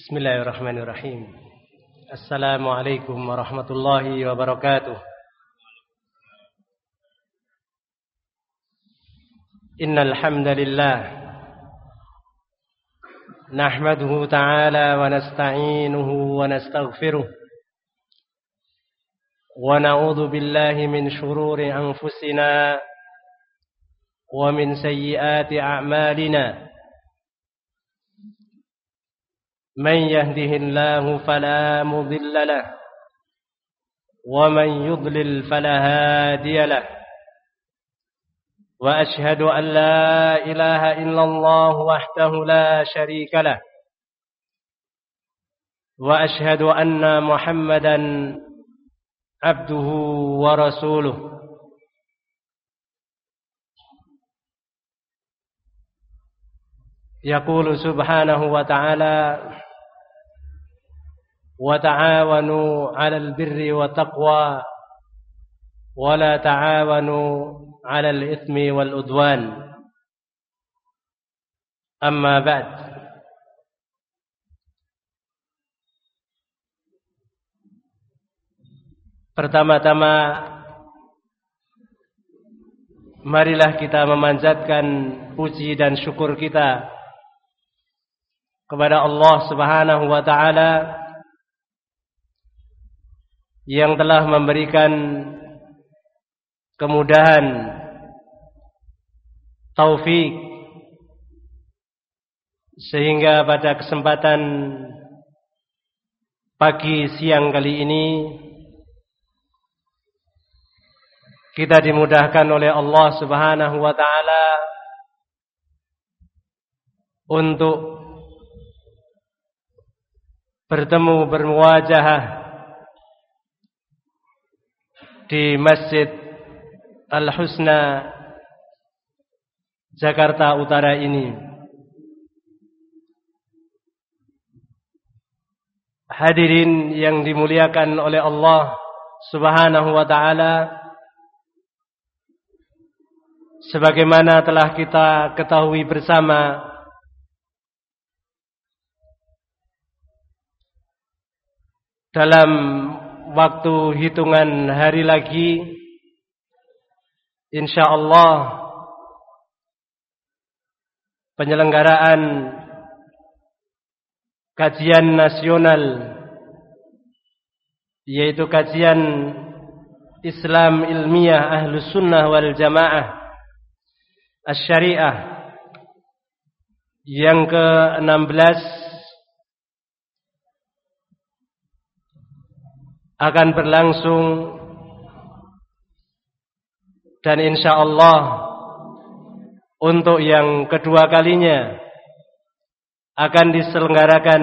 Bismillahirrahmanirrahim. Assalamualaikum warahmatullahi wabarakatuh. Innal hamdalillah nahmaduhu ta'ala wa nasta'inuhu wa nastaghfiruh wa na'udzu billahi min shururi anfusina wa min sayyiati a'malina. من يهده الله فلا مضل له ومن يضلل فلا هادي له وأشهد أن لا إله إلا الله وحده لا شريك له وأشهد أن محمدا عبده ورسوله يقول سبحانه وتعالى وتعاونوا على البر والتقوى ولا تعاونوا على الإثم والعدوان أما بعد. Pertama-tama marilah kita memanjatkan puji dan syukur kita kepada Allah Subhanahu wa taala yang telah memberikan kemudahan, taufik, sehingga pada kesempatan pagi siang kali ini kita dimudahkan oleh Allah Subhanahu wa taala untuk bertemu bermuwajahah di Masjid Al-Husna Jakarta Utara ini. Hadirin yang dimuliakan oleh Allah Subhanahu wa taala, sebagaimana telah kita ketahui bersama, dalam waktu hitungan hari lagi, insyaallah penyelenggaraan kajian nasional, yaitu kajian Islam ilmiah Ahlus Sunnah wal Jamaah Asy-Syariah yang ke-16 akan berlangsung, dan insyaallah untuk yang kedua kalinya akan diselenggarakan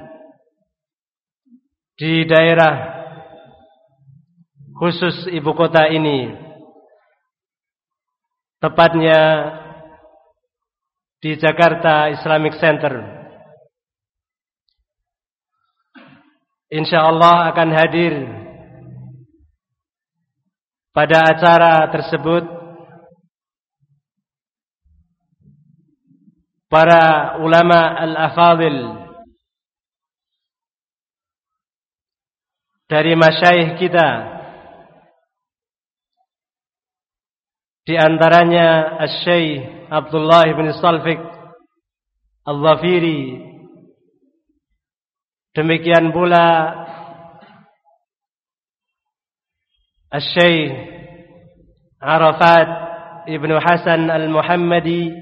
di daerah khusus ibu kota ini, tepatnya di Jakarta Islamic Center. InsyaAllah akan hadir pada acara tersebut para ulama al-afadil dari masyayikh kita, di antaranya Asy-Syaikh Abdullah bin Salfiq Al-Dhafiri. Demikian pula Asy-Syaikh Arafat Ibnu Hasan Al-Muhammadi,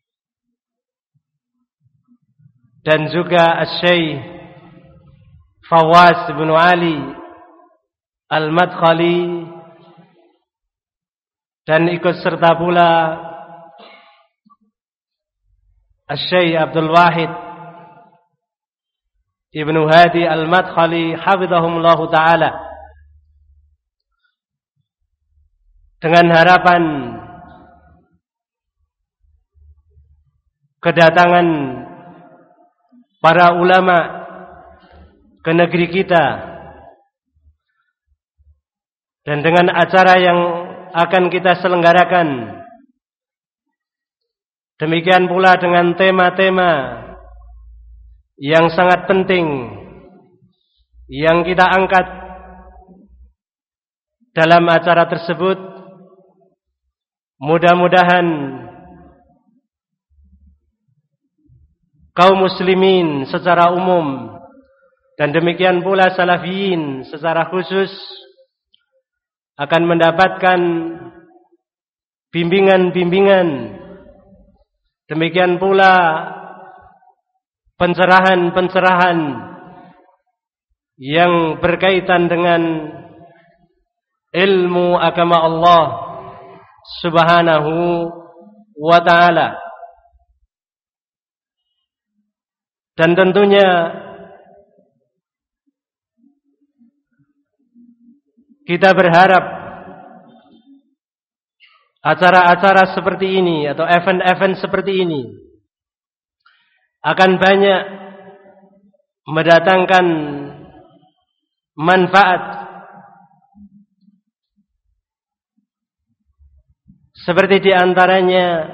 dan juga Asy-Syaikh Fawaz bin Ali Al-Madkhali, dan ikut serta pula Asy-Syaikh Abdul Wahid Ibnu Hadi Al-Madkhali hafizahumullah ta'ala, dengan harapan kedatangan para ulama ke negeri kita, dan dengan acara yang akan kita selenggarakan, demikian pula dengan tema-tema yang sangat penting yang kita angkat dalam acara tersebut. Mudah-mudahan kaum muslimin secara umum dan demikian pula salafiyin secara khusus akan mendapatkan bimbingan-bimbingan, demikian pula pencerahan-pencerahan yang berkaitan dengan ilmu agama Allah Subhanahu wa ta'ala. Dan tentunya kita berharap acara-acara seperti ini atau event-event seperti ini akan banyak mendatangkan manfaat, seperti di antaranya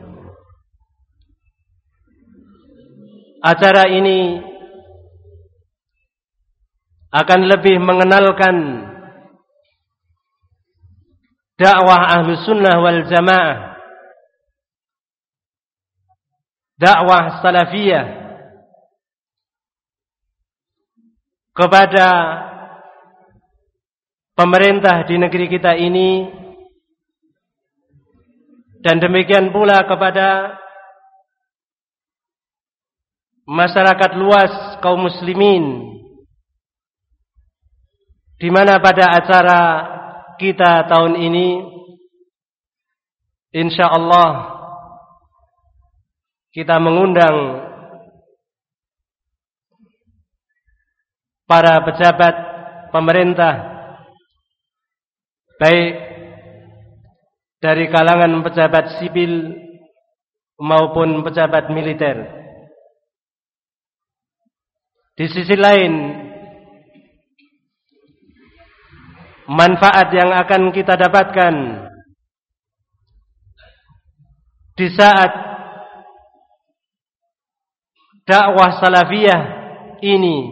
acara ini akan lebih mengenalkan dakwah Ahlus Sunnah wal Jamaah, dakwah salafiyah kepada pemerintah di negeri kita ini, dan demikian pula kepada masyarakat luas kaum muslimin, di mana pada acara kita tahun ini insyaallah kita mengundang para pejabat pemerintah, baik dari kalangan pejabat sipil maupun pejabat militer. Di sisi lain, manfaat yang akan kita dapatkan di saat dakwah salafiyah ini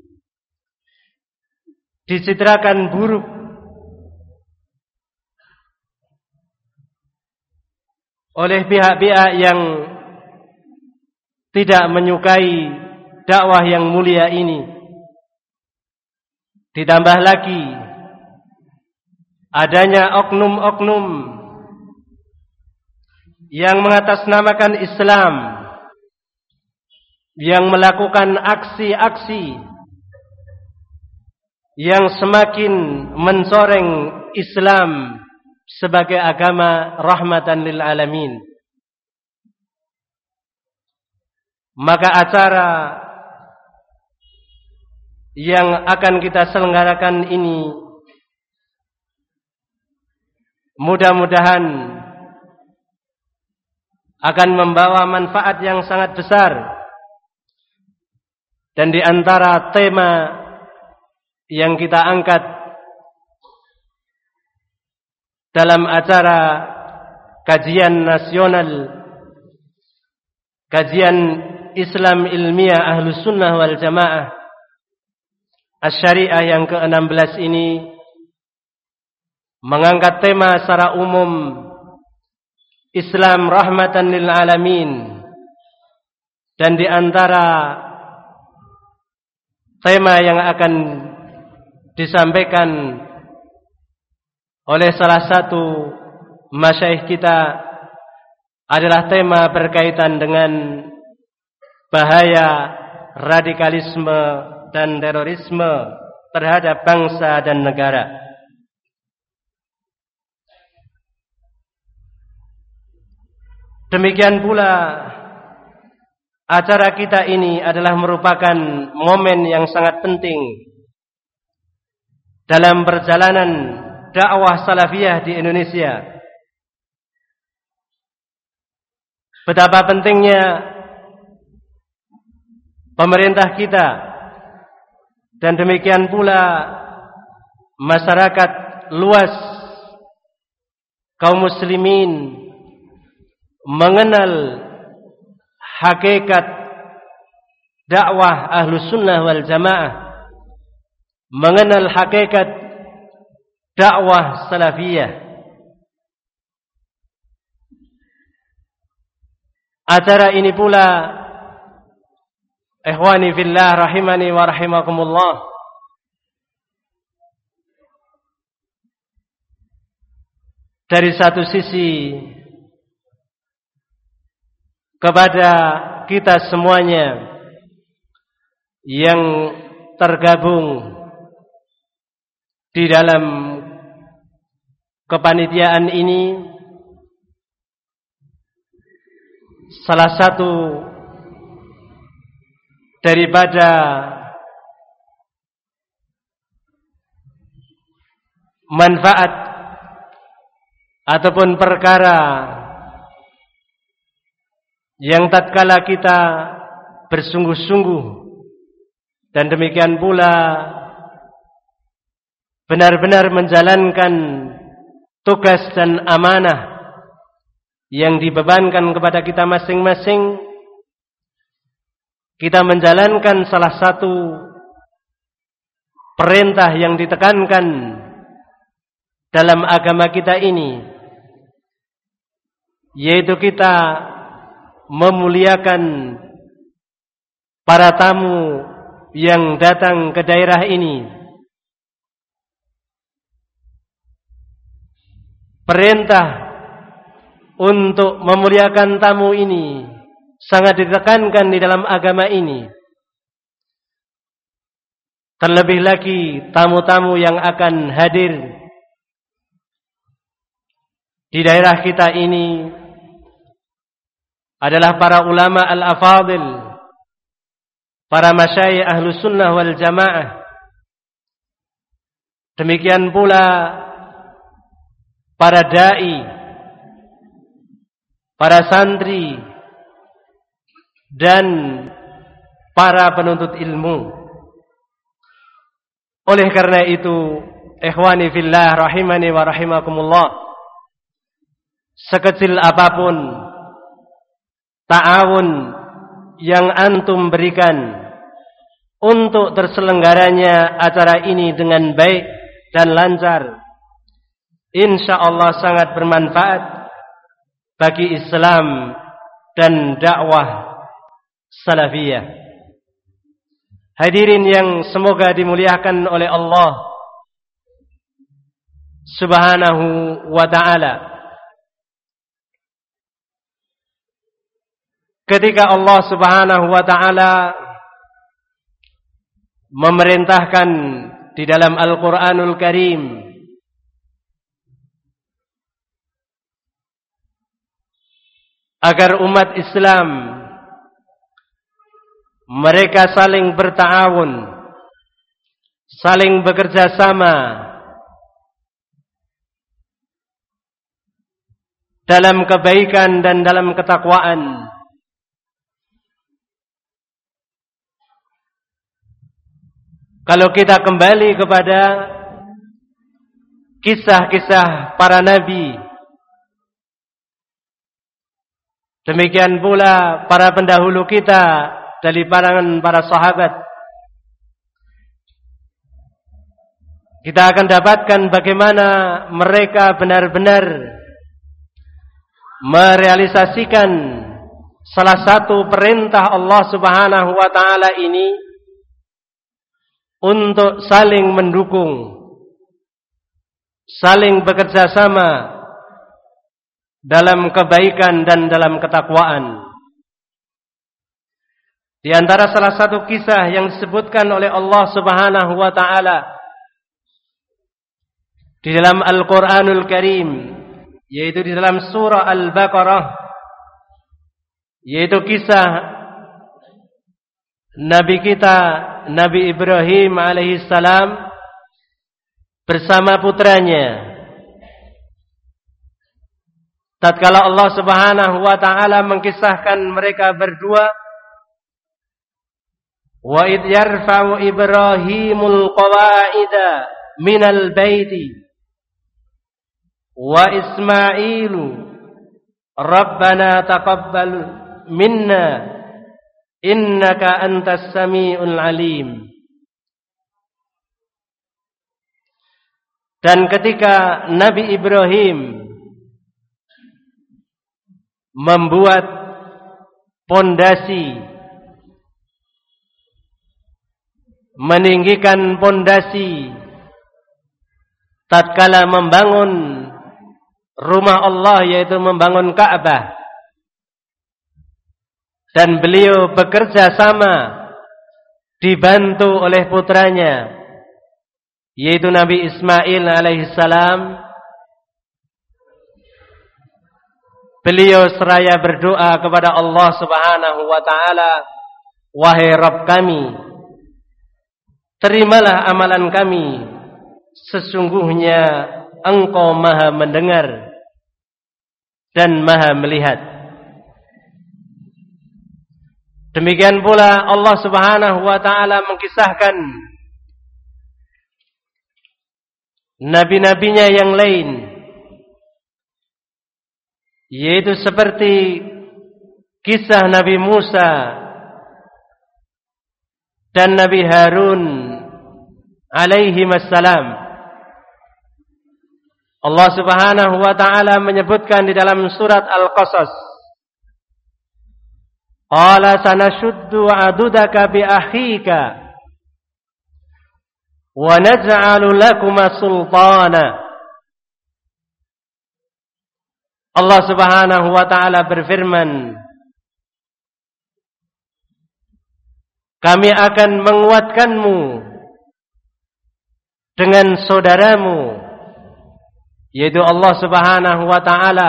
dicitrakan buruk oleh pihak-pihak yang tidak menyukai dakwah yang mulia ini. Ditambah lagi adanya oknum-oknum yang mengatasnamakan Islam, yang melakukan aksi-aksi yang semakin mencoreng Islam sebagai agama rahmatan lil alamin. Maka acara yang akan kita selenggarakan ini mudah-mudahan akan membawa manfaat yang sangat besar. Dan di antara tema yang kita angkat dalam acara kajian nasional, kajian Islam ilmiah Ahlus Sunnah wal Jamaah Asy-Syariah yang ke-16 ini mengangkat tema secara umum Islam rahmatan lil alamin, dan di antara tema yang akan disampaikan oleh salah satu masyayikh kita adalah tema berkaitan dengan bahaya radikalisme dan terorisme terhadap bangsa dan negara. Demikian pula acara kita ini adalah merupakan momen yang sangat penting dalam perjalanan dakwah salafiyah di Indonesia. Betapa pentingnya pemerintah kita dan demikian pula masyarakat luas kaum muslimin mengenal hakikat dakwah Ahlus Sunnah wal Jamaah, mengenal hakikat dakwah salafiyah. Acara ini pula, ikhwani fillah rahimani wa rahimakumullah, dari satu sisi kepada kita semuanya yang tergabung di dalam kepanitiaan ini, salah satu daripada manfaat ataupun perkara yang tatkala kita bersungguh-sungguh dan demikian pula benar-benar menjalankan tugas dan amanah yang dibebankan kepada kita masing-masing, kita menjalankan salah satu perintah yang ditekankan dalam agama kita ini, yaitu kita memuliakan para tamu yang datang ke daerah ini. Perintah untuk memuliakan tamu ini sangat ditekankan di dalam agama ini. Terlebih lagi tamu-tamu yang akan hadir di daerah kita ini adalah para ulama al-afadil, para masyayikh Ahlus Sunnah wal Jamaah. Demikian pula para dai, para santri, dan para penuntut ilmu. Oleh karena itu, ikhwani fillah rahimani wa rahimakumullah, sekecil apapun ta'awun yang antum berikan untuk terselenggaranya acara ini dengan baik dan lancar, insyaallah sangat bermanfaat bagi Islam dan dakwah salafiyah. Hadirin yang semoga dimuliakan oleh Allah Subhanahu wa ta'ala. Ketika Allah Subhanahu wa ta'ala memerintahkan di dalam Al-Quranul Karim agar umat Islam mereka saling berta'awun, saling bekerja sama dalam kebaikan dan dalam ketakwaan. Kalau kita kembali kepada kisah-kisah para nabi, demikian pula para pendahulu kita dari kalangan para sahabat, kita akan dapatkan bagaimana mereka benar-benar merealisasikan salah satu perintah Allah Subhanahu wa ta'ala ini untuk saling mendukung, saling bekerja sama dalam kebaikan dan dalam ketakwaan. Di antara salah satu kisah yang disebutkan oleh Allah Subhanahu wa ta'ala di dalam Al-Quranul Karim, yaitu di dalam surah Al-Baqarah, yaitu kisah Nabi kita, Nabi Ibrahim alaihissalam bersama putranya. Tatkala Allah Subhanahu wa ta'ala mengkisahkan mereka berdua, wa idh yarfa'u Ibrahimul qawa'ida minal baiti wa Ismailu Rabbana taqabbal minna innaka antas sami'ul alim. Dan ketika Nabi Ibrahim membuat pondasi, meninggikan pondasi tatkala membangun rumah Allah, yaitu membangun Ka'bah, dan beliau bekerja sama dibantu oleh putranya yaitu Nabi Ismail alaihissalam. Beliau seraya berdoa kepada Allah Subhanahu wa taala, wahai Rabb kami, terimalah amalan kami, sesungguhnya Engkau Maha mendengar dan Maha melihat. Demikian pula Allah Subhanahu wa taala mengkisahkan nabi-nabinya yang lain, yaitu seperti kisah Nabi Musa dan Nabi Harun alaihi wassalam. Allah Subhanahu wa taala menyebutkan di dalam surat Al-Qasas, qala sanashuddu adudaka bi akhika wa naj'alu lakuma sultana. Allah Subhanahu wa taala berfirman, kami akan menguatkanmu dengan saudaramu, yaitu Allah Subhanahu wa taala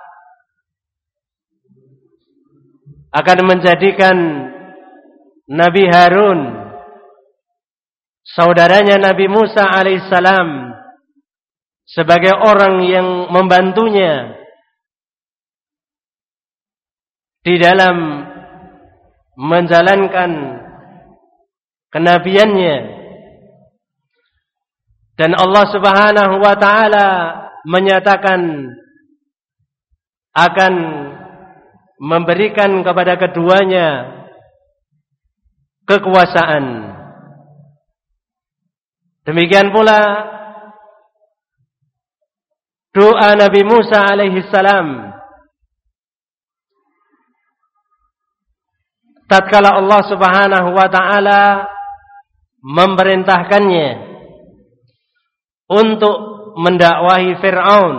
akan menjadikan Nabi Harun, saudaranya Nabi Musa alaihissalam, sebagai orang yang membantunya di dalam menjalankan kenabiannya. Dan Allah Subhanahu wa taala menyatakan akan memberikan kepada keduanya kekuasaan. Demikian pula doa Nabi Musa alaihi salam tatkala Allah Subhanahu wa taala memerintahkannya untuk mendakwahi Fir'aun.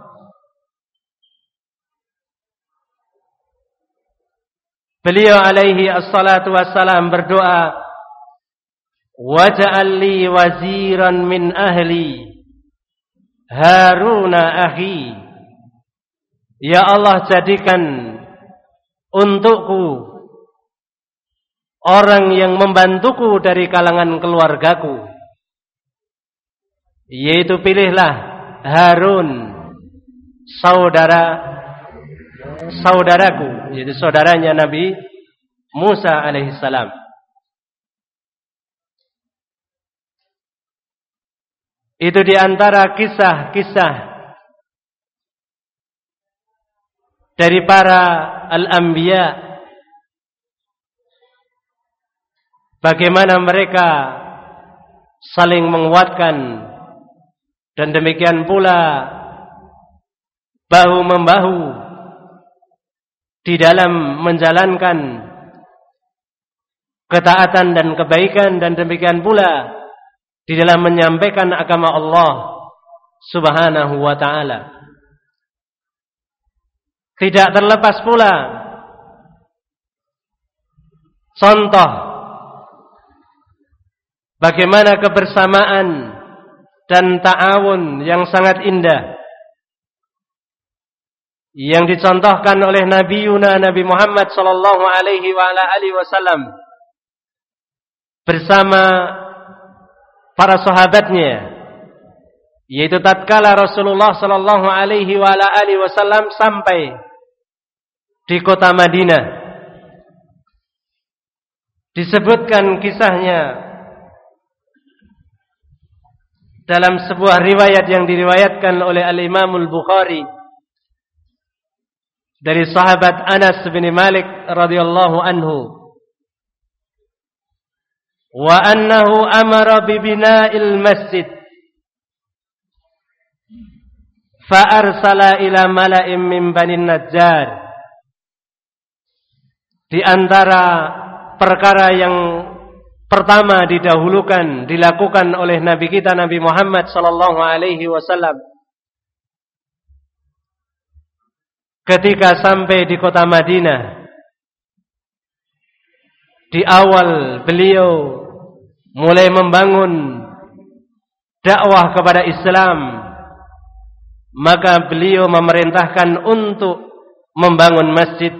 Beliau alaihi assalatu wassalam berdoa, waj'al li waziran min ahli Haruna akhi. Ya Allah, jadikan untukku orang yang membantuku dari kalangan keluargaku, yaitu pilihlah Harun, saudaraku, yaitu saudaranya Nabi Musa alaihissalam. Itu di antara kisah-kisah dari para al-anbiya, bagaimana mereka saling menguatkan, dan demikian pula bahu-membahu di dalam menjalankan ketaatan dan kebaikan, dan demikian pula di dalam menyampaikan agama Allah Subhanahu wa taala. Tidak terlepas pula contoh bagaimana kebersamaan dan ta'awun yang sangat indah yang dicontohkan oleh Nabi Muhammad sallallahu alaihi wasallam bersama para sahabatnya, yaitu tatkala Rasulullah sallallahu alaihi wasallam sampai di kota Madinah. Disebutkan kisahnya dalam sebuah riwayat yang diriwayatkan oleh Al-Imam Al-Bukhari dari sahabat Anas bin Malik radhiyallahu anhu. wa annahu amara bi bina'il masjid fa arsala ila mala'im min Bani Najjar. Di antara perkara yang pertama didahulukan dilakukan oleh Nabi kita Nabi Muhammad sallallahu alaihi wasallam ketika sampai di kota Madinah. Di awal beliau mulai membangun dakwah kepada Islam, maka beliau memerintahkan untuk membangun masjid.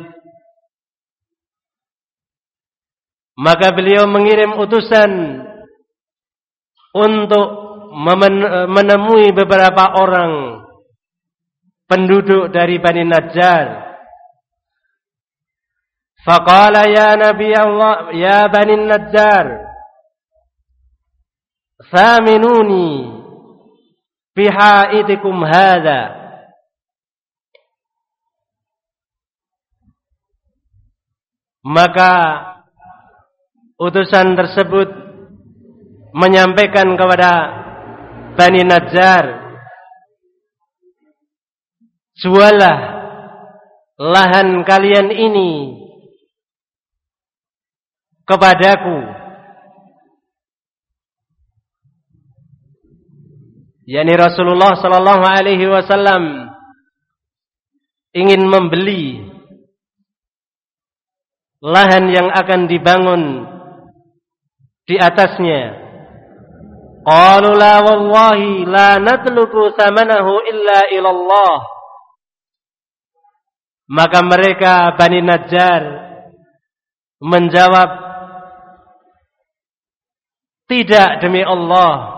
Maka beliau mengirim utusan untuk menemui beberapa orang penduduk dari Bani Najjar. Faqala ya Nabi Allah, ya Bani Najjar, thaminuni bihaitikum hadha. Maka utusan tersebut menyampaikan kepada Bani Najjar, jualah lahan kalian ini kepadaku. Yani Rasulullah sallallahu alaihi wasallam ingin membeli lahan yang akan dibangun di atasnya. Qalu la wallahi la natlubu thamanahu illa ilallah. Maka mereka Bani Najjar menjawab, tidak, demi Allah,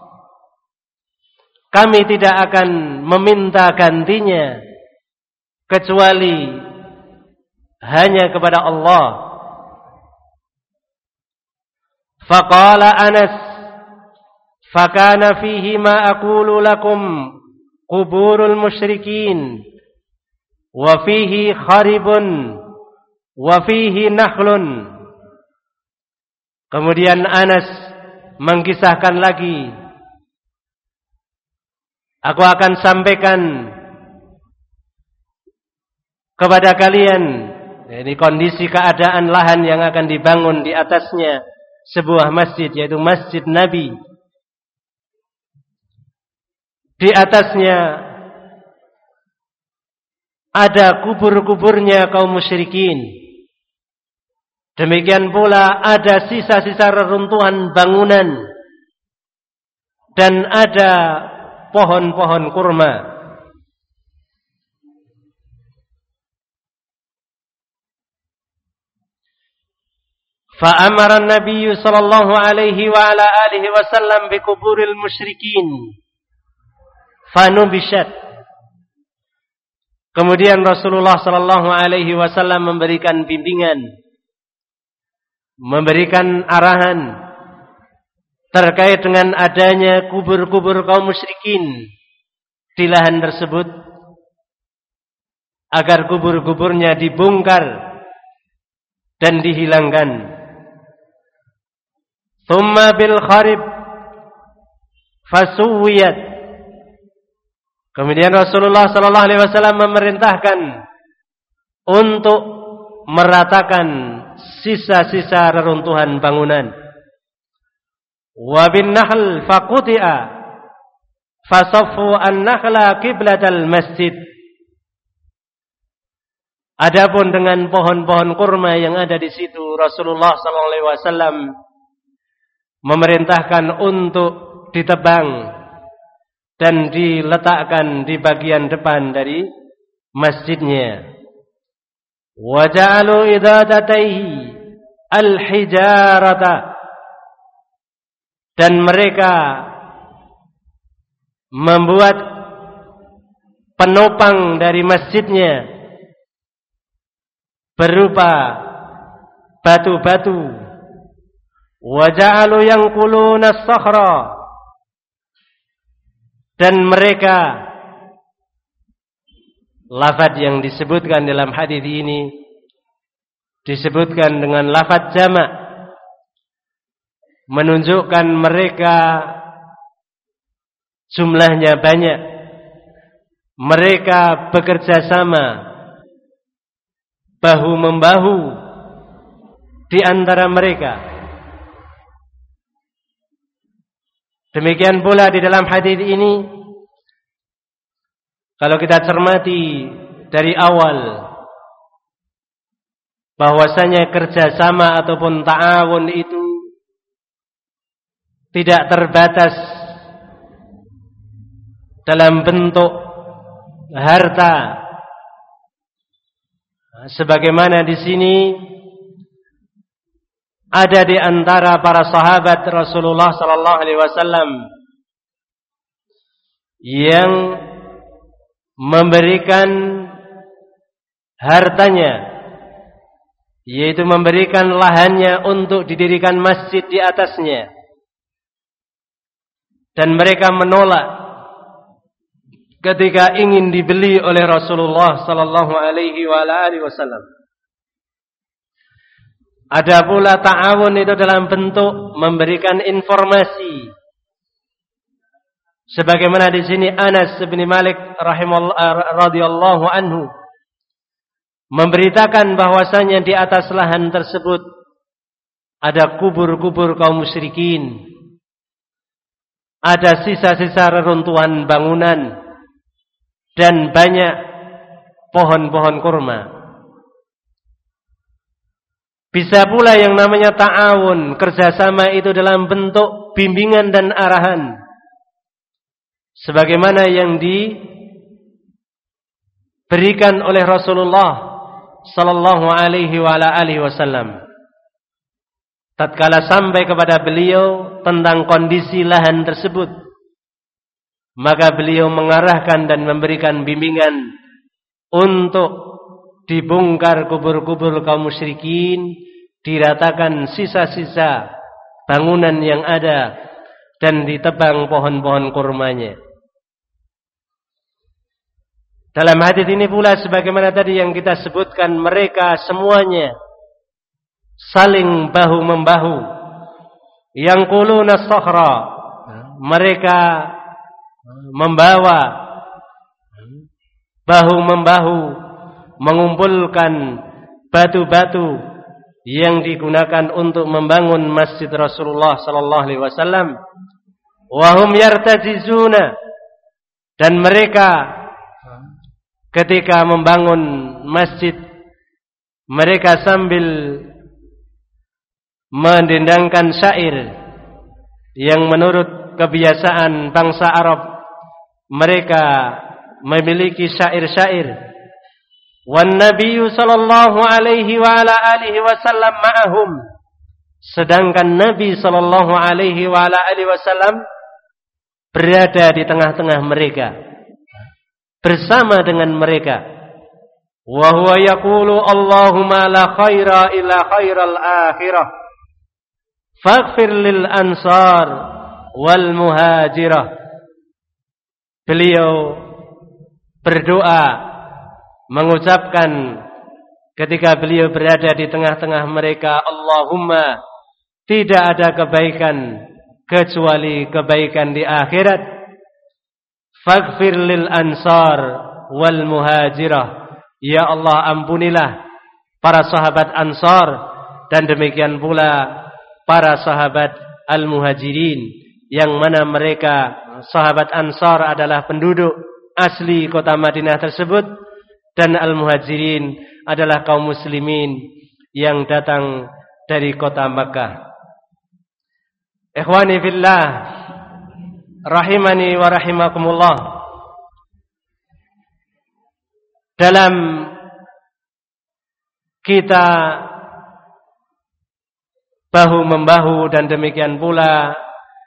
kami tidak akan meminta gantinya kecuali hanya kepada Allah. Faqala Anas, fakana fihi ma aqulu lakum quburul musyrikin wa fihi kharibun wa fihi nakhlun. Kemudian Anas mengkisahkan lagi, aku akan sampaikan kepada kalian ini kondisi keadaan lahan yang akan dibangun di atasnya sebuah masjid, yaitu Masjid Nabi. Di atasnya ada kubur-kuburnya kaum musyrikin. Demikian pula ada sisa-sisa reruntuhan bangunan dan ada pohon-pohon kurma. Fa'amara an-nabiy sallallahu alaihi wa ala alihi wasallam bi kuburil musyrikin fanubishat. Kemudian Rasulullah sallallahu alaihi wasallam memberikan bimbingan, memberikan arahan terkait dengan adanya kubur-kubur kaum musyrikin di lahan tersebut, agar kubur-kuburnya dibongkar dan dihilangkan. Thumma bil kharib fasuwiyat. Kemudian Rasulullah sallallahu alaihi wasallam memerintahkan untuk meratakan sisa-sisa reruntuhan bangunan. Wa bin nahl faquti'a fasaffu an-nakhla qiblatal masjid. Adapun dengan pohon-pohon kurma yang ada di situ, Rasulullah sallallahu alaihi wasallam memerintahkan untuk ditebang dan diletakkan di bagian depan dari masjidnya. Wa ja'alu idadataihi al-hijarata, dan mereka membuat penopang dari masjidnya berupa batu-batu. Wa ja'alu yanquluna as-sakhra, dan mereka, lafaz yang disebutkan dalam hadis ini disebutkan dengan lafaz jamak, menunjukkan mereka jumlahnya banyak, mereka bekerja sama bahu-membahu di antara mereka. Demikian pula di dalam hadis ini, kalau kita cermati dari awal, bahwasanya kerjasama ataupun ta'awun itu tidak terbatas dalam bentuk harta, sebagaimana di sini ada di antara para sahabat Rasulullah sallallahu alaihi wasallam yang memberikan hartanya, yaitu memberikan lahannya untuk didirikan masjid di atasnya, dan mereka menolak ketika ingin dibeli oleh Rasulullah sallallahu alaihi wasallam. Ada pula ta'awun itu dalam bentuk memberikan informasi, sebagaimana di sini Anas bin Malik radhiyallahu anhu memberitakan bahwasanya di atas lahan tersebut ada kubur-kubur kaum musyrikin, ada sisa-sisa reruntuhan bangunan, dan banyak pohon-pohon kurma. Bisa pula yang namanya ta'awun, kerjasama itu dalam bentuk bimbingan dan arahan, sebagaimana yang diberikan oleh Rasulullah sallallahu alaihi wasallam tatkala sampai kepada beliau tentang kondisi lahan tersebut, maka beliau mengarahkan dan memberikan bimbingan untuk dibongkar kubur-kubur kaum musyrikin, diratakan sisa-sisa bangunan yang ada, dan ditebang pohon-pohon kurmanya. Dalam hadis ini pula, sebagaimana tadi yang kita sebutkan, mereka semuanya saling bahu-membahu. Yanquluna as-sakhra, mereka membawa bahu-membahu mengumpulkan batu-batu yang digunakan untuk membangun masjid Rasulullah sallallahu alaihi wasallam. Wa hum yartajizuna, dan mereka ketika membangun masjid, mereka sambil mendendangkan syair yang menurut kebiasaan bangsa Arab, mereka memiliki syair-syair. Wan Nabiyyu sallallahu alaihi wa ala alihi wasallam ma'ahum, sedangkan Nabi sallallahu alaihi wa ala alihi wasallam berada di tengah-tengah mereka, bersama dengan mereka. Wa huwa yaqulu Allahumma la khaira illa khairal akhirah faghfir lil ansar wal muhajirah. Beliau berdoa, mengucapkan ketika beliau berada di tengah-tengah mereka, Allahumma, tidak ada kebaikan kecuali kebaikan di akhirat. Faghfir lil ansar wal muhajirah, ya Allah, ampunilah para sahabat Ansar dan demikian pula para sahabat al-muhajirin, yang mana mereka sahabat Ansar adalah penduduk asli kota Madinah tersebut, dan al-muhajirin adalah kaum muslimin yang datang dari kota Makkah. Ikhwani fillah, rahimani wa rahimakumullah. Dalam kita bahu-membahu dan demikian pula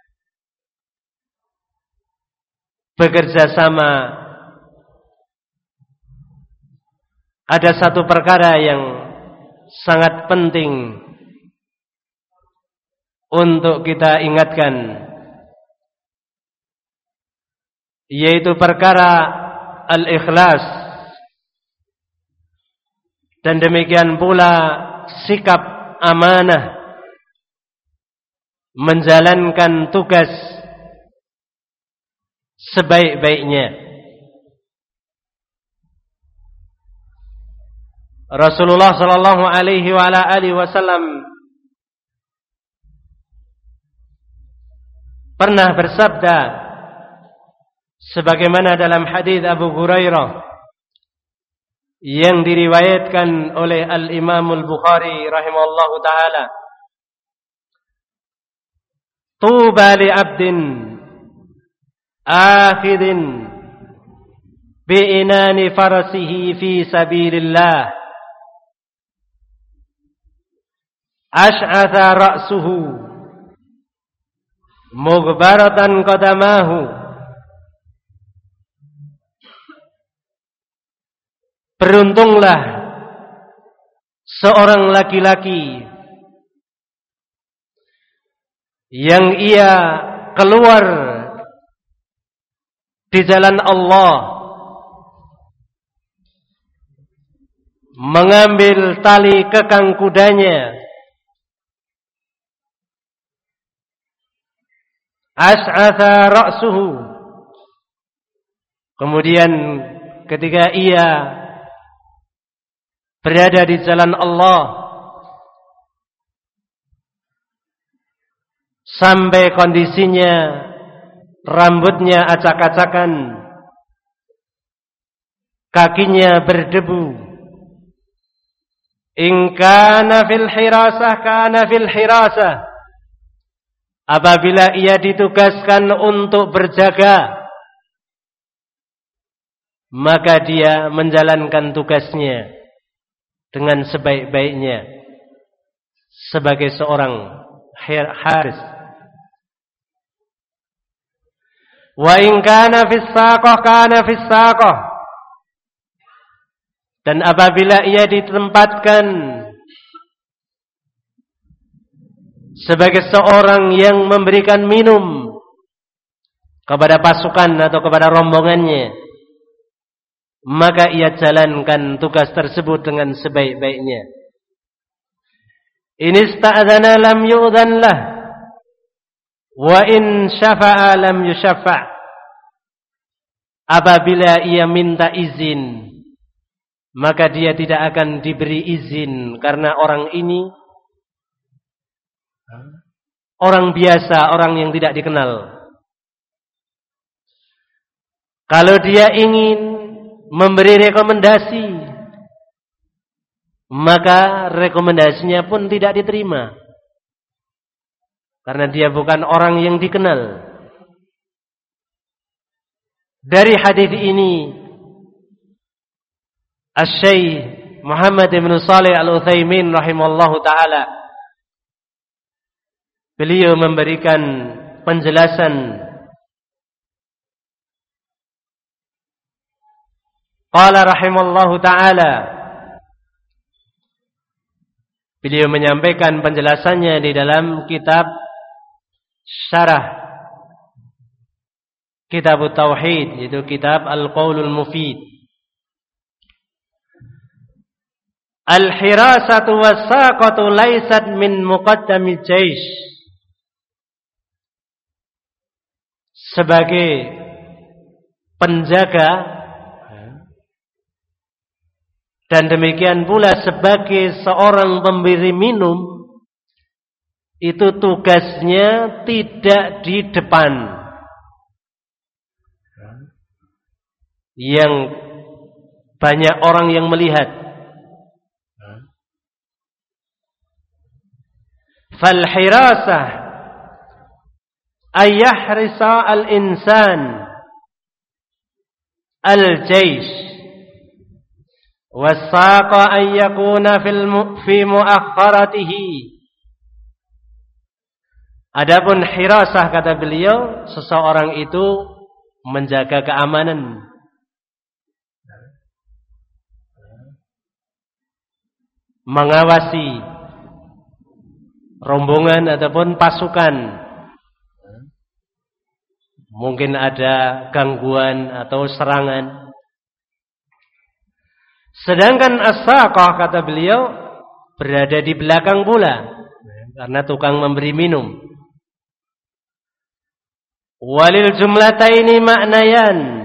bekerja sama, ada satu perkara yang sangat penting untuk kita ingatkan, yaitu perkara al-ikhlas, dan demikian pula sikap amanah menjalankan tugas sebaik-baiknya. Rasulullah sallallahu alaihi wa ala alihi wasallam pernah bersabda sebagaimana dalam hadis Abu Hurairah yang diriwayatkan oleh Al-Imam Al-Bukhari rahimahullahu taala, tuba li 'abdin akhidin bi inani farasihi fi sabilillah ash'atha ra'suhu mughbaratan qadamahu. Beruntunglah seorang laki-laki yang ia keluar di jalan Allah, mengambil tali kekang kudanya, ash'atha ra'suhu, kemudian ketika ia berada di jalan Allah sampai kondisinya rambutnya acak-acakan, kakinya berdebu, in kana fil hirasah kana fil hirasah, apabila ia ditugaskan untuk berjaga, maka dia menjalankan tugasnya dengan sebaik-baiknya sebagai seorang haris. Wa in kana fis saqah kana fis saqah, dan apabila ia ditempatkan sebagai seorang yang memberikan minum kepada pasukan atau kepada rombongannya, maka ia jalankan tugas tersebut dengan sebaik-baiknya. In ista'dzana lam yu'dzan lah, wa in syafa'a lam yusyaffa'. Apabila ia minta izin, maka dia tidak akan diberi izin, karena orang ini orang biasa, orang yang tidak dikenal. Kalau dia ingin memberi rekomendasi, maka rekomendasinya pun tidak diterima, karena dia bukan orang yang dikenal. Dari hadis ini, Asy-Syaikh Muhammad bin Shalih Al-Utsaimin rahimallahu taala, beliau memberikan penjelasan. Qala rahimallahu ta'ala, beliau menyampaikan penjelasannya di dalam kitab syarah Kitab Tauhid, yaitu kitab Al-Qaulul Mufid. Al-hirasatu was-saqatu laysat min muqaddamil jaish. Sebagai penjaga, dan demikian pula sebagai seorang pemberi minum, itu tugasnya tidak di depan, yang banyak orang yang melihat. Fal hirasah ayyahrisa al-insan al-jaish, was-saqa an yakuna fi mu'akhkharatihi. Adapun hirasah, kata beliau, seseorang itu menjaga keamanan, mengawasi rombongan ataupun pasukan. Mungkin ada gangguan atau serangan. Sedangkan as-saqah, kata beliau, berada di belakang pula, karena tukang memberi minum. Walil jumlataini maknayan.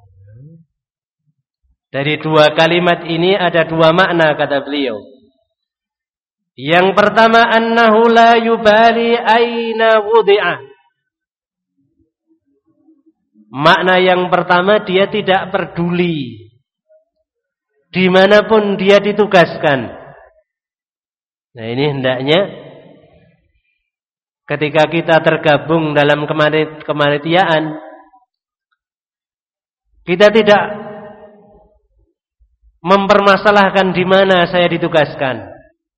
Dari dua kalimat ini ada dua makna kata beliau. Yang pertama annahu la yubali aina wudi'a. Makna yang pertama dia tidak peduli dimanapun dia ditugaskan. Nah ini hendaknya ketika kita tergabung dalam kemanitiaan, kita tidak mempermasalahkan di mana saya ditugaskan.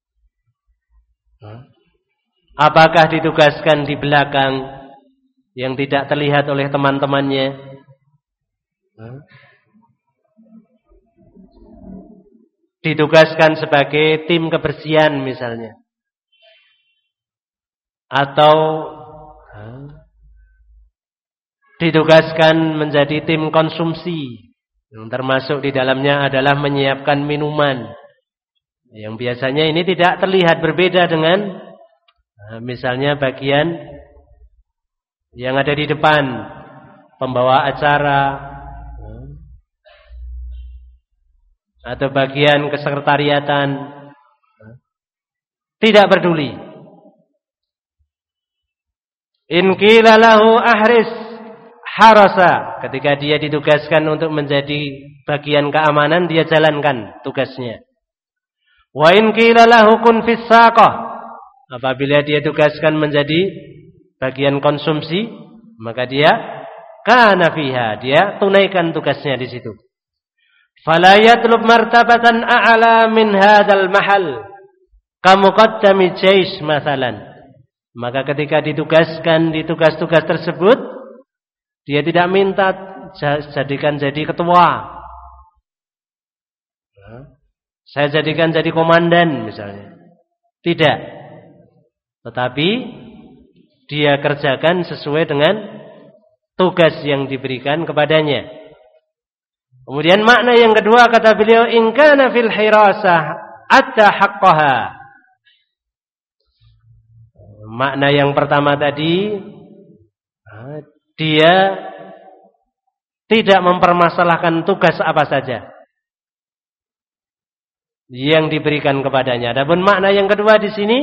Apakah ditugaskan di belakang yang tidak terlihat oleh teman-temannya? Ditugaskan sebagai tim kebersihan misalnya. Atau ditugaskan menjadi tim konsumsi. Yang termasuk di dalamnya adalah menyiapkan minuman. Yang biasanya ini tidak terlihat berbeda dengan misalnya bagian yang ada di depan, pembawa acara, atau bagian kesekretariatan. Tidak peduli. In qila lahu ahris harasa. Ketika dia ditugaskan untuk menjadi bagian keamanan, dia jalankan tugasnya. Wa in qila lahu kun fis saqah. Apabila dia tugaskan menjadi bagian konsumsi, maka dia kana fiha, dia tunaikan tugasnya di situ. Fala yatlub martabatan a'la min hadzal mahal kamuqaddami jais masalan. Maka ketika ditugaskan di tugas-tugas tersebut, dia tidak minta jadikan jadi ketua. Saya jadikan jadi komandan misalnya. Tidak. Tetapi dia kerjakan sesuai dengan tugas yang diberikan kepadanya. Kemudian makna yang kedua kata beliau, in kana fil hirasah atta haqqaha. Makna yang pertama tadi, dia tidak mempermasalahkan tugas apa saja yang diberikan kepadanya. Adapun makna yang kedua di sini,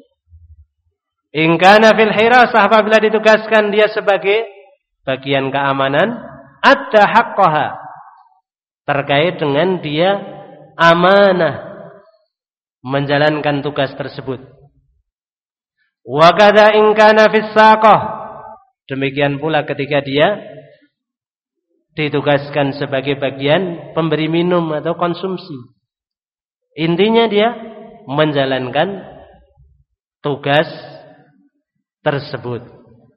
in kana fil hirasah, apabila ditugaskan dia sebagai bagian keamanan, atta haqqaha, terkait dengan dia amanah menjalankan tugas tersebut. Wa kadza in kana fis saqah, demikian pula ketika dia ditugaskan sebagai bagian pemberi minum atau konsumsi. Intinya dia menjalankan tugas tersebut.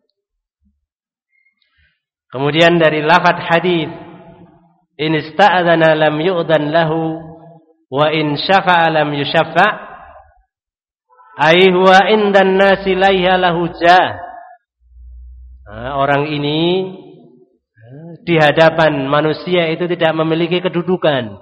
Kemudian dari lafaz hadis, in ista'adzana lam yu'dan lahu wa in syafa'a lam yusyaffa', ai huwa indan nasi laiha lahu jah. Orang ini di hadapan manusia itu tidak memiliki kedudukan,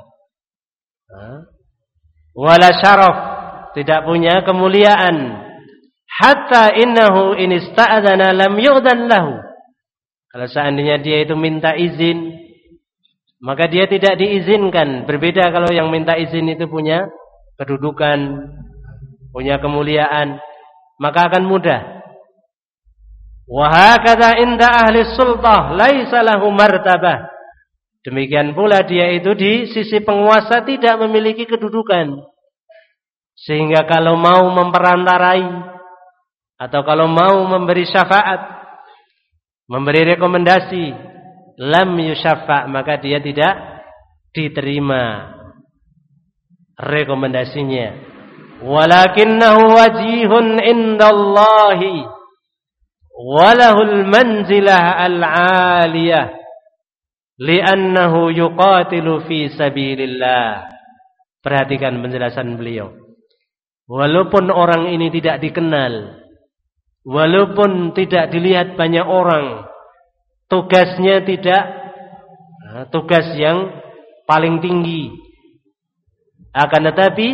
wala syaraf, tidak punya kemuliaan. Hatta innahu in ista'adzana lam yu'dan lahu. Kalau seandainya dia itu minta izin, maka dia tidak diizinkan. Berbeda kalau yang minta izin itu punya kedudukan, punya kemuliaan, maka akan mudah. Wa hakadha inda ahli sultah laisa lahu martabah. Demikian pula dia itu di sisi penguasa tidak memiliki kedudukan. Sehingga kalau mau memperantarai atau kalau mau memberi syafaat, memberi rekomendasi, lam yusyaffa', maka dia tidak diterima rekomendasinya. Walakinnahu wajihun indallahi walahul manzilah al-'aliyah li'annahu yuqatilu fi sabilillah. Perhatikan penjelasan beliau. Walaupun orang ini tidak dikenal, walaupun tidak dilihat banyak orang, tugasnya tidak tugas yang paling tinggi, akan tetapi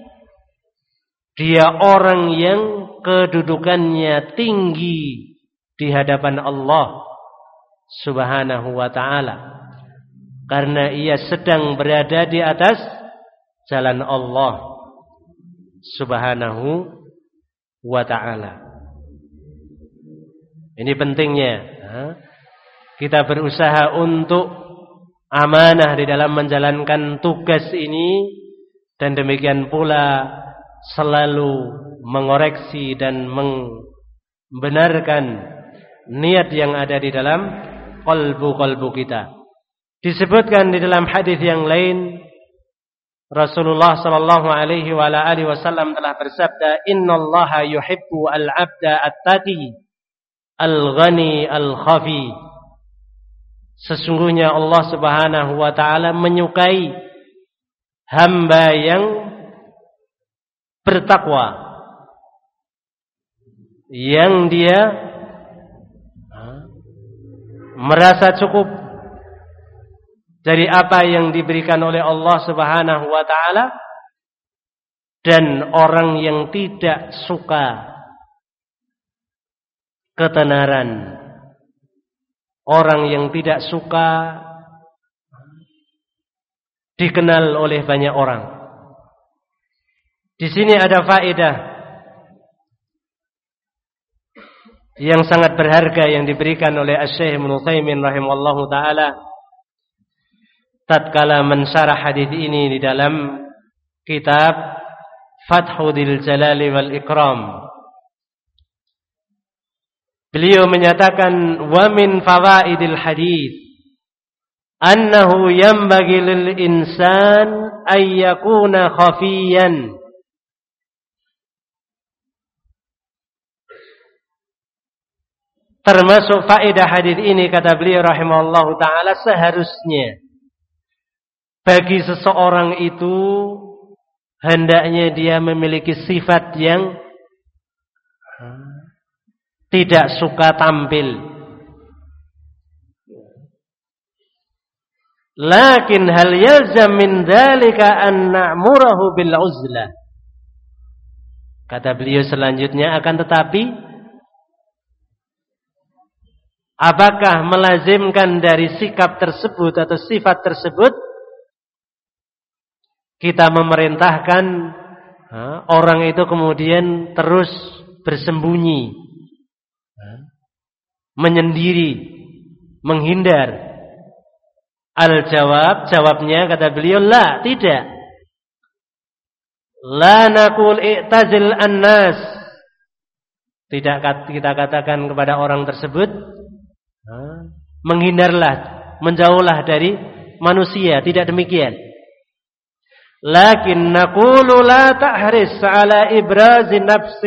dia orang yang kedudukannya tinggi di hadapan Allah Subhanahu wa ta'ala. Karena ia sedang berada di atas jalan Allah Subhanahu wa ta'ala. Ini pentingnya kita berusaha untuk amanah di dalam menjalankan tugas ini, dan demikian pula selalu mengoreksi dan membenarkan niat yang ada di dalam qalbu kita. Disebutkan di dalam hadis yang lain, Rasulullah sallallahu alaihi wa alihi wasallam telah bersabda, "Innallaha yuhibbu al-'abda at-taqi al-ghani al-khafi." Sesungguhnya Allah Subhanahu wa taala menyukai hamba yang bertakwa, yang dia merasa cukup dari apa yang diberikan oleh Allah Subhanahu wa taala, dan orang yang tidak suka ketenaran, orang yang tidak suka dikenal oleh banyak orang. Di sini ada faedah yang sangat berharga yang diberikan oleh Asy-Syaikh Ibnu Utsaimin rahimallahu taala tatkala mensyarah hadis ini di dalam kitab Fathul Jalali wal Ikram. Beliau menyatakan, wa min fawaidil hadis annahu yanbaghi lil insan ay yakuna khafiyan. Termasuk faedah hadis ini, kata beliau rahimahullahu taala, seharusnya bagi seseorang itu hendaknya dia memiliki sifat yang tidak suka tampil. Lakin hal yalzam min dzalika an na'murahu bil uzlah. Kata beliau selanjutnya, akan tetapi apakah melazimkan dari sikap tersebut atau sifat tersebut kita memerintahkan orang itu kemudian terus bersembunyi, menyendiri, menghindar? Jawabnya kata beliau, la, tidak. La naqul i'tazil an-nas. Tidak kita katakan kepada orang tersebut, menghindarlah, menjauhlah dari manusia, tidak demikian. Lakin naqulu la tahris ala ibrazi nafsik.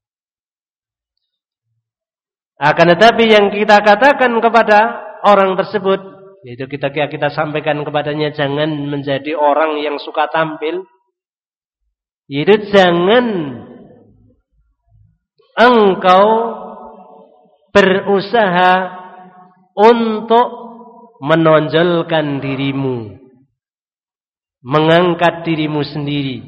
Akan tetapi yang kita katakan kepada orang tersebut, yaitu kita sampaikan kepadanya, jangan menjadi orang yang suka tampil. Yaitu jangan engkau berusaha untuk menonjolkan dirimu, mengangkat dirimu sendiri.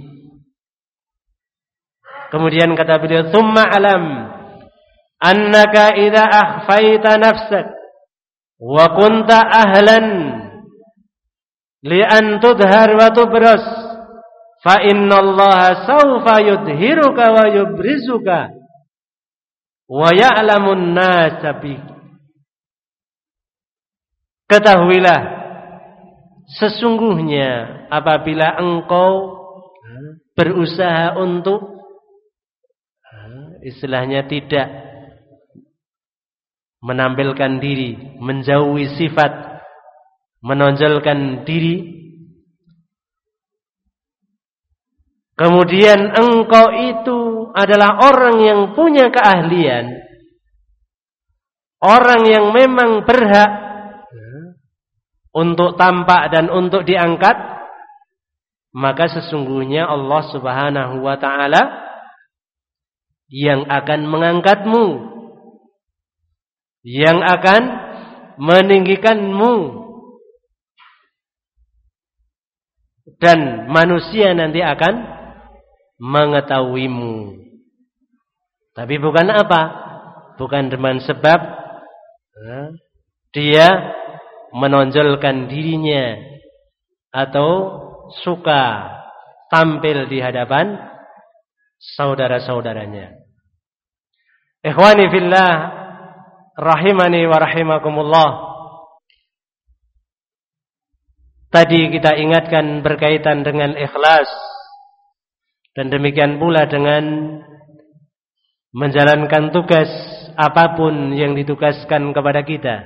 Kemudian kata beliau, "Tsumma alam annaka idza akhfaita nafsak wa kunta ahlan li an tudhar wa tubras fa innallaha sawfa yudhiruka wa yubrizuka wa ya'lamun nasa bik." Ketahuilah, sesungguhnya apabila engkau berusaha untuk istilahnya tidak menampilkan diri, menjauhi sifat, menonjolkan diri, kemudian engkau itu adalah orang yang punya keahlian, orang yang memang berhak untuk tampak dan untuk diangkat, maka sesungguhnya Allah Subhanahu wa taala yang akan mengangkatmu, yang akan meninggikanmu, dan manusia nanti akan mengetahuimu. Tapi bukan apa? Bukan dengan sebab dia menonjolkan dirinya atau suka tampil di hadapan saudara-saudaranya. Ikhwani fillah, rahimani wa rahimakumullah. Tadi kita ingatkan berkaitan dengan ikhlas, dan demikian pula dengan menjalankan tugas apapun yang ditugaskan kepada kita.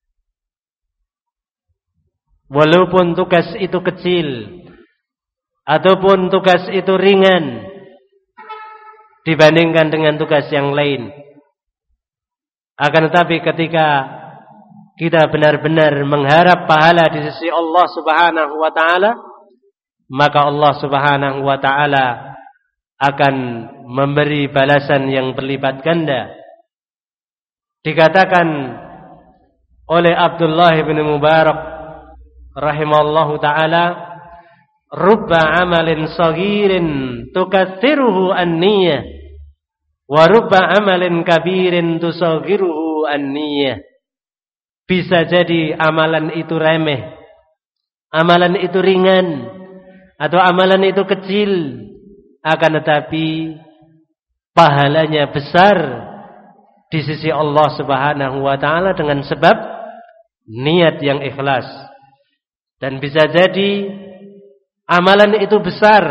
Walaupun tugas itu kecil ataupun tugas itu ringan dibandingkan dengan tugas yang lain. Akan tetapi ketika kita benar-benar mengharap pahala di sisi Allah Subhanahu wa taala, maka Allah Subhanahu wa taala akan memberi balasan yang berlipat ganda. Dikatakan oleh Abdullah bin Mubarak rahimallahu taala, rubba amalin saghirin tukatsiruhu an-niyyah wa rubba amalin kabirin tusaghiruhu an-niyyah. Bisa jadi amalan itu remeh, amalan itu ringan, atau amalan itu kecil, akan tetapi pahalanya besar di sisi Allah Subhanahu wa taala dengan sebab niat yang ikhlas. Dan bisa jadi amalan itu besar,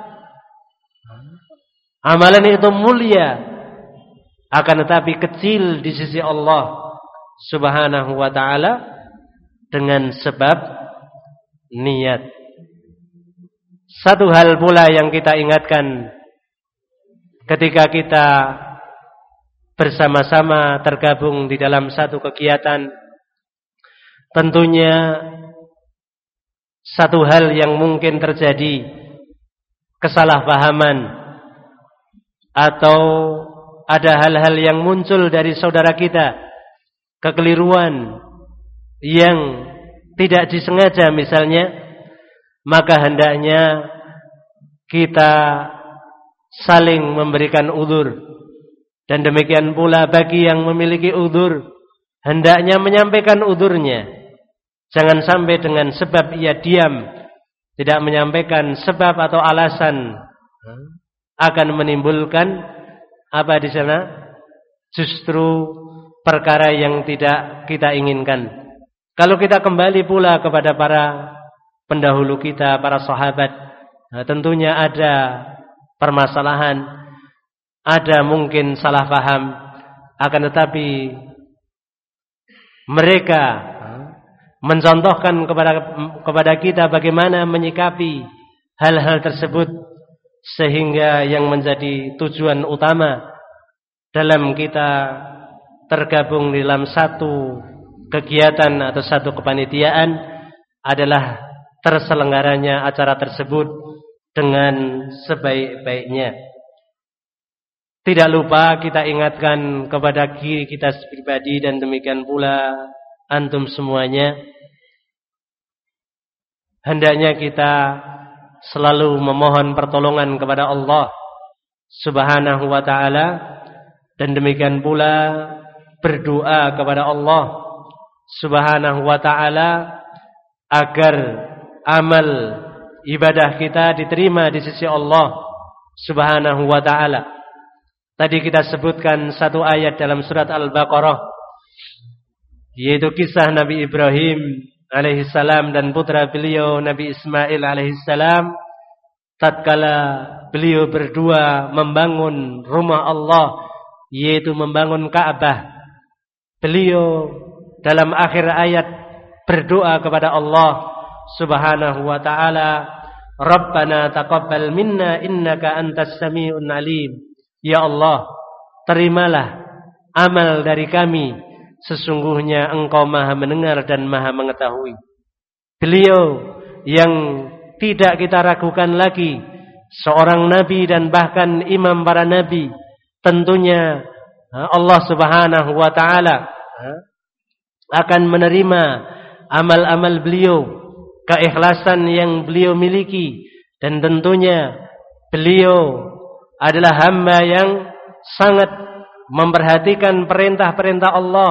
amalan itu mulia, akan tetapi kecil di sisi Allah Subhanahu wa taala dengan sebab niat. Satu hal pula yang kita ingatkan ketika kita bersama-sama tergabung di dalam satu kegiatan, tentunya satu hal yang mungkin terjadi kesalahpahaman atau ada hal-hal yang muncul dari saudara kita, kekeliruan yang tidak disengaja misalnya, maka hendaknya kita saling memberikan udzur. Dan demikian pula bagi yang memiliki udzur, hendaknya menyampaikan udzurnya. Jangan sampai dengan sebab ia diam, tidak menyampaikan sebab atau alasan, akan menimbulkan apa di sana? Justru perkara yang tidak kita inginkan. Kalau kita kembali pula kepada para pendahulu kita, para sahabat, tentunya ada permasalahan, ada mungkin salah paham, akan tetapi mereka mencontohkan kepada kita bagaimana menyikapi hal-hal tersebut, sehingga yang menjadi tujuan utama dalam kita tergabung dalam satu kegiatan atau satu kepanitiaan adalah terselenggaranya acara tersebut dengan sebaik-baiknya. Tidak lupa kita ingatkan kepada diri kita pribadi dan demikian pula antum semuanya, hendaknya kita selalu memohon pertolongan kepada Allah Subhanahu wa taala, dan demikian pula berdoa kepada Allah Subhanahu wa taala agar amal ibadah kita diterima di sisi Allah Subhanahu wa taala. Tadi kita sebutkan satu ayat dalam surat Al-Baqarah, yaitu kisah Nabi Ibrahim alaihissalam dan putra beliau Nabi Ismail alaihissalam, tatkala beliau berdua membangun rumah Allah, yaitu membangun Ka'bah. Beliau dalam akhir ayat berdoa kepada Allah Subhanahu wa taala, Rabbana taqabbal minna innaka antas sami'un alim. Ya Allah, terimalah amal dari kami, sesungguhnya Engkau Maha mendengar dan Maha mengetahui. Beliau yang tidak kita ragukan lagi, seorang nabi dan bahkan imam para nabi, tentunya Allah Subhanahu wa taala akan menerima amal-amal beliau, keikhlasan yang beliau miliki, dan tentunya beliau adalah hamba yang sangat memperhatikan perintah-perintah Allah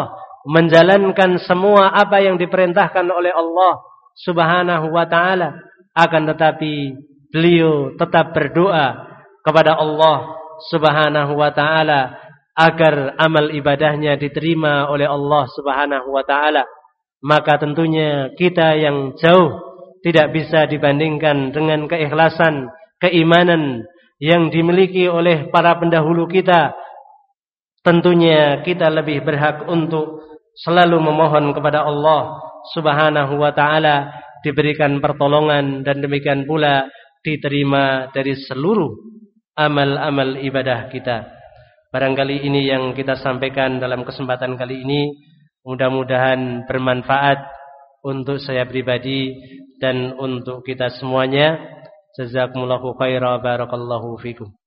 menjalankan semua apa yang diperintahkan oleh Allah Subhanahu wa taala, akan tetapi beliau tetap berdoa kepada Allah Subhanahu wa taala agar amal ibadahnya diterima oleh Allah Subhanahu wa taala. Maka tentunya kita yang jauh tidak bisa dibandingkan dengan keikhlasan, keimanan yang dimiliki oleh para pendahulu kita. Tentunya kita lebih berhak untuk selalu memohon kepada Allah Subhanahu wa taala diberikan pertolongan, dan demikian pula diterima dari seluruh amal-amal ibadah kita. Barangkali ini yang kita sampaikan dalam kesempatan kali ini, mudah-mudahan bermanfaat untuk saya pribadi dan untuk kita semuanya. Jazakumullahu khairan, barakallahu fikum.